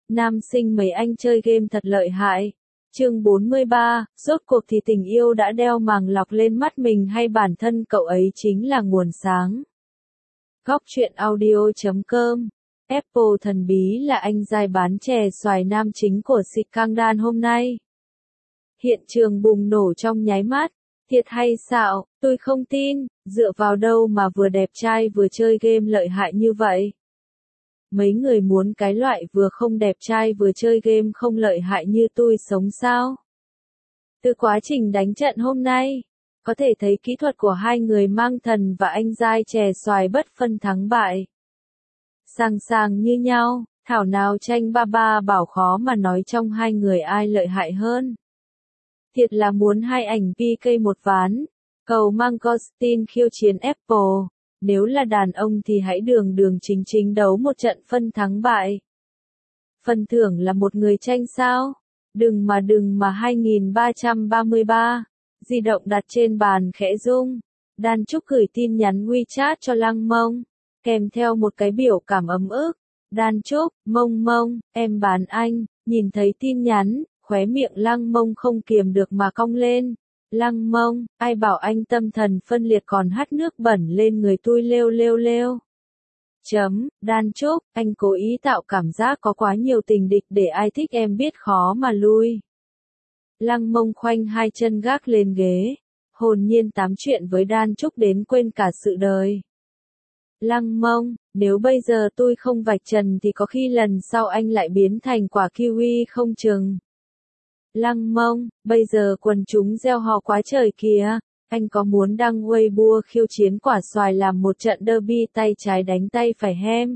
Nam sinh mấy anh chơi game thật lợi hại. Chương 43, rốt cuộc thì tình yêu đã đeo màng lọc lên mắt mình hay bản thân cậu ấy chính là nguồn sáng. Góc truyện audio.com. Apple thần bí là anh giai bán chè xoài nam chính của Scandal hôm nay. Hiện trường bùng nổ trong nháy mắt. Thiệt hay xạo, tôi không tin, dựa vào đâu mà vừa đẹp trai vừa chơi game lợi hại như vậy. Mấy người muốn cái loại vừa không đẹp trai vừa chơi game không lợi hại như tôi sống sao? Từ quá trình đánh trận hôm nay, có thể thấy kỹ thuật của hai người mang thần và anh giai chè xoài bất phân thắng bại. Sàng sàng như nhau, thảo nào tranh ba ba bảo khó mà nói trong hai người ai lợi hại hơn. Thiệt là muốn hai ảnh PK một ván, cầu mang Ghostin khiêu chiến Apple. Nếu là đàn ông thì hãy đường đường chính chính đấu một trận phân thắng bại. Phần thưởng là một người tranh sao? Đừng mà 2333. Di động đặt trên bàn khẽ rung. Đan Trúc gửi tin nhắn WeChat cho Lăng Mông, kèm theo một cái biểu cảm ấm ức. Đan Trúc, Mông, em bán anh. Nhìn thấy tin nhắn, khóe miệng Lăng Mông không kiềm được mà cong lên. Lăng Mông, ai bảo anh tâm thần phân liệt còn hắt nước bẩn lên người tôi lêu. Đan Trúc, anh cố ý tạo cảm giác có quá nhiều tình địch để ai thích em biết khó mà lui. Lăng Mông khoanh hai chân gác lên ghế, hồn nhiên tám chuyện với Đan Trúc đến quên cả sự đời. Lăng Mông, nếu bây giờ tôi không vạch trần thì có khi lần sau anh lại biến thành quả kiwi không chừng. Lăng Mông, bây giờ quần chúng gieo hò quá trời kìa, anh có muốn đăng Weibo khiêu chiến quả xoài làm một trận derby tay trái đánh tay phải hem?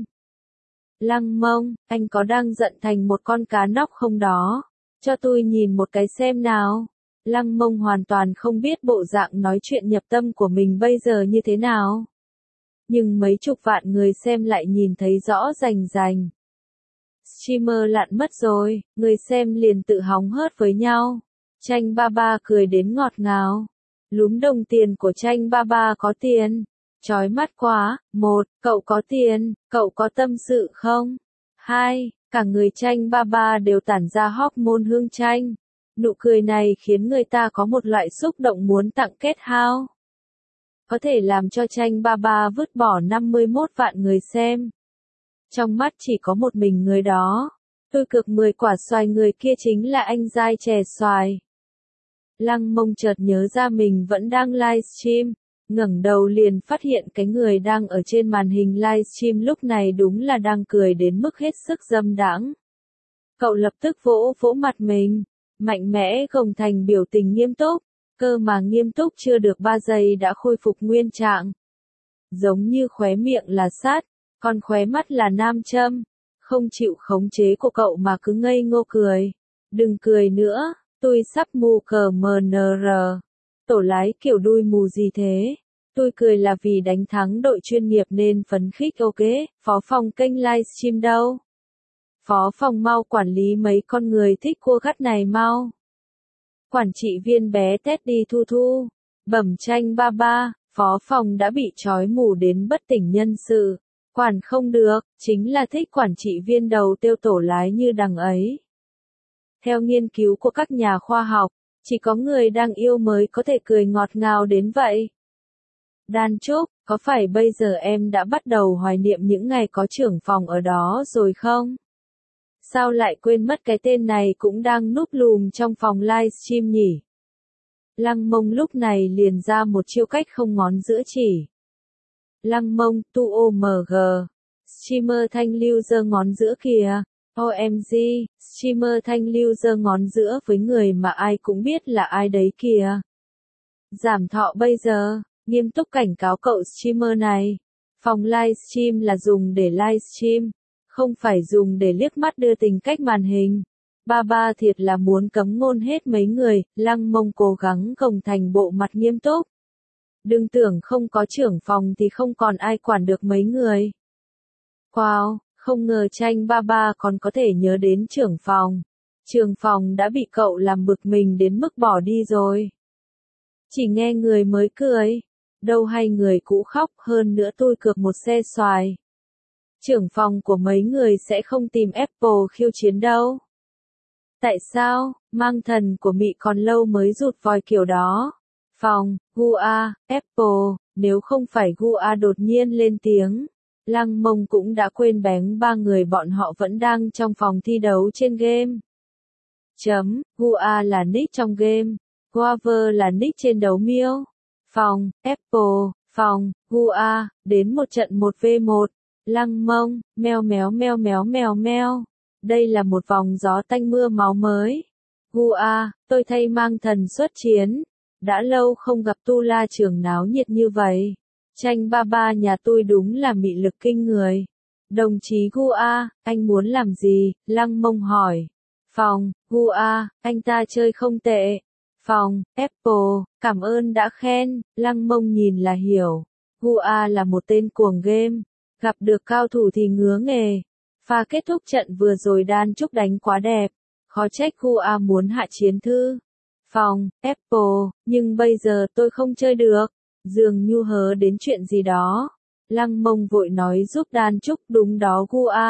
Lăng Mông, anh có đang giận thành một con cá nóc không đó? Cho tôi nhìn một cái xem nào. Lăng Mông hoàn toàn không biết bộ dạng nói chuyện nhập tâm của mình bây giờ như thế nào. Nhưng mấy chục vạn người xem lại nhìn thấy rõ rành. Streamer lặn mất rồi, người xem liền tự hóng hớt với nhau. Tranh ba ba cười đến ngọt ngào. Lúm đồng tiền của tranh ba ba có tiền. Chói mắt quá. 1. Cậu có tiền, cậu có tâm sự không? 2. Cả người tranh ba ba đều tản ra hormone hương tranh. Nụ cười này khiến người ta có một loại xúc động muốn tặng kết hao. Có thể làm cho tranh ba ba vứt bỏ 51 vạn người xem. Trong mắt chỉ có một mình người đó. Tôi cược 10 quả xoài người kia chính là anh giai chè xoài. Lăng Mông chợt nhớ ra mình vẫn đang livestream, ngẩng đầu liền phát hiện cái người đang ở trên màn hình livestream lúc này đúng là đang cười đến mức hết sức dâm đãng. Cậu lập tức vỗ mặt mình, mạnh mẽ gồng thành biểu tình nghiêm túc, cơ mà nghiêm túc chưa được 3 giây đã khôi phục nguyên trạng. Giống như khóe miệng là sắt, còn khóe mắt là nam châm, không chịu khống chế của cậu mà cứ ngây ngô cười. Đừng cười nữa, tôi sắp mù cờ MNR. Tổ lái kiểu đuôi mù gì thế? Tôi cười là vì đánh thắng đội chuyên nghiệp nên phấn khích ok, phó phòng kênh livestream đâu? Phó phòng mau quản lý mấy con người thích cua gắt này mau. Quản trị viên bé Teddy Thu, bẩm tranh ba ba, phó phòng đã bị trói mù đến bất tỉnh nhân sự. Quản không được, chính là thích quản trị viên đầu tiêu tổ lái như đằng ấy. Theo nghiên cứu của các nhà khoa học, chỉ có người đang yêu mới có thể cười ngọt ngào đến vậy. Đan Trúc, có phải bây giờ em đã bắt đầu hoài niệm những ngày có trưởng phòng ở đó rồi không? Sao lại quên mất cái tên này cũng đang núp lùm trong phòng livestream nhỉ? Lăng Mông lúc này liền ra một chiêu cách không ngón giữa chỉ. Lăng Mông, tu OMG. Streamer Thanh Lưu giơ ngón giữa kìa. OMG, streamer Thanh Lưu giơ ngón giữa với người mà ai cũng biết là ai đấy kìa. Giảm thọ bây giờ, nghiêm túc cảnh cáo cậu streamer này. Phòng livestream là dùng để livestream, không phải dùng để liếc mắt đưa tình cách màn hình. Ba ba thiệt là muốn cấm ngôn hết mấy người, Lăng Mông cố gắng gồng thành bộ mặt nghiêm túc. Đừng tưởng không có trưởng phòng thì không còn ai quản được mấy người. Wow, không ngờ tranh ba ba còn có thể nhớ đến trưởng phòng. Trưởng phòng đã bị cậu làm bực mình đến mức bỏ đi rồi. Chỉ nghe người mới cười. Đâu hay người cũ khóc hơn nữa tôi cược một xe xoài. Trưởng phòng của mấy người sẽ không tìm Apple khiêu chiến đâu. Tại sao, mang thần của Mị còn lâu mới rụt vòi kiểu đó. Phòng, Apple, nếu không phải đột nhiên lên tiếng. Lăng Mông cũng đã quên bén ba người bọn họ vẫn đang trong phòng thi đấu trên game. Là nick trong game. Guaver là nick trên đấu miêu. Phòng, Apple, phòng, đến một trận 1v1. Lăng Mông, meo méo meo méo mèo meo. Đây là một vòng gió tanh mưa máu mới. Tôi thay mang thần xuất chiến. Đã lâu không gặp Tu La Trường náo nhiệt như vậy. Tranh ba ba nhà tôi đúng là mị lực kinh người. Đồng chí anh muốn làm gì? Lăng Mông hỏi. Phòng, anh ta chơi không tệ. Phòng, Apple, cảm ơn đã khen. Lăng Mông nhìn là hiểu. Là một tên cuồng game. Gặp được cao thủ thì ngứa nghề. Pha kết thúc trận vừa rồi Đan Trúc đánh quá đẹp. Khó trách muốn hạ chiến thư. Phòng, Apple, nhưng bây giờ tôi không chơi được. Dường như hớ đến chuyện gì đó. Lăng Mông vội nói giúp Đan Trúc đúng đó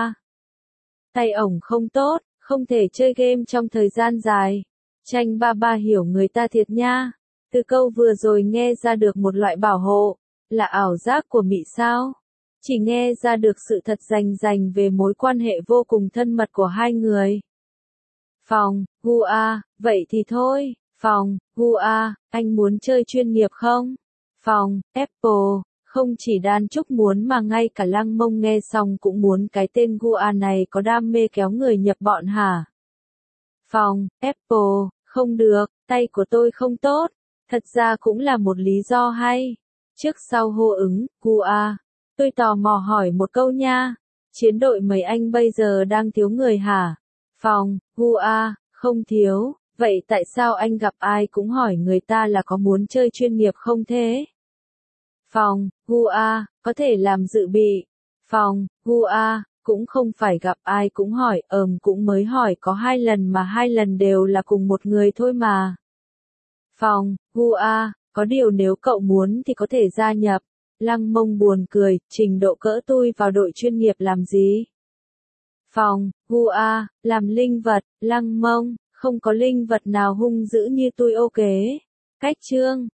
tay ổng không tốt, không thể chơi game trong thời gian dài. Tranh ba ba hiểu người ta thiệt nha. Từ câu vừa rồi nghe ra được một loại bảo hộ. Là ảo giác của Mị sao? Chỉ nghe ra được sự thật rành về mối quan hệ vô cùng thân mật của hai người. Phòng, vậy thì thôi. Phòng, anh muốn chơi chuyên nghiệp không? Phòng, Apple, không chỉ Đan Trúc muốn mà ngay cả Lăng Mông nghe xong cũng muốn cái tên này có đam mê kéo người nhập bọn hả? Phòng, Apple, không được, tay của tôi không tốt. Thật ra cũng là một lý do hay. Trước sau hô ứng, tôi tò mò hỏi một câu nha. Chiến đội mấy anh bây giờ đang thiếu người hả? Phòng, không thiếu. Vậy tại sao anh gặp ai cũng hỏi người ta là có muốn chơi chuyên nghiệp không thế? Phòng, có thể làm dự bị. Phòng, cũng không phải gặp ai cũng hỏi, cũng mới hỏi có 2 lần mà 2 lần đều là cùng một người thôi mà. Phòng, có điều nếu cậu muốn thì có thể gia nhập. Lăng Mông buồn cười, trình độ cỡ tôi vào đội chuyên nghiệp làm gì? Phòng, làm linh vật. Lăng Mông, không có linh vật nào hung dữ như tôi ok. Cách chương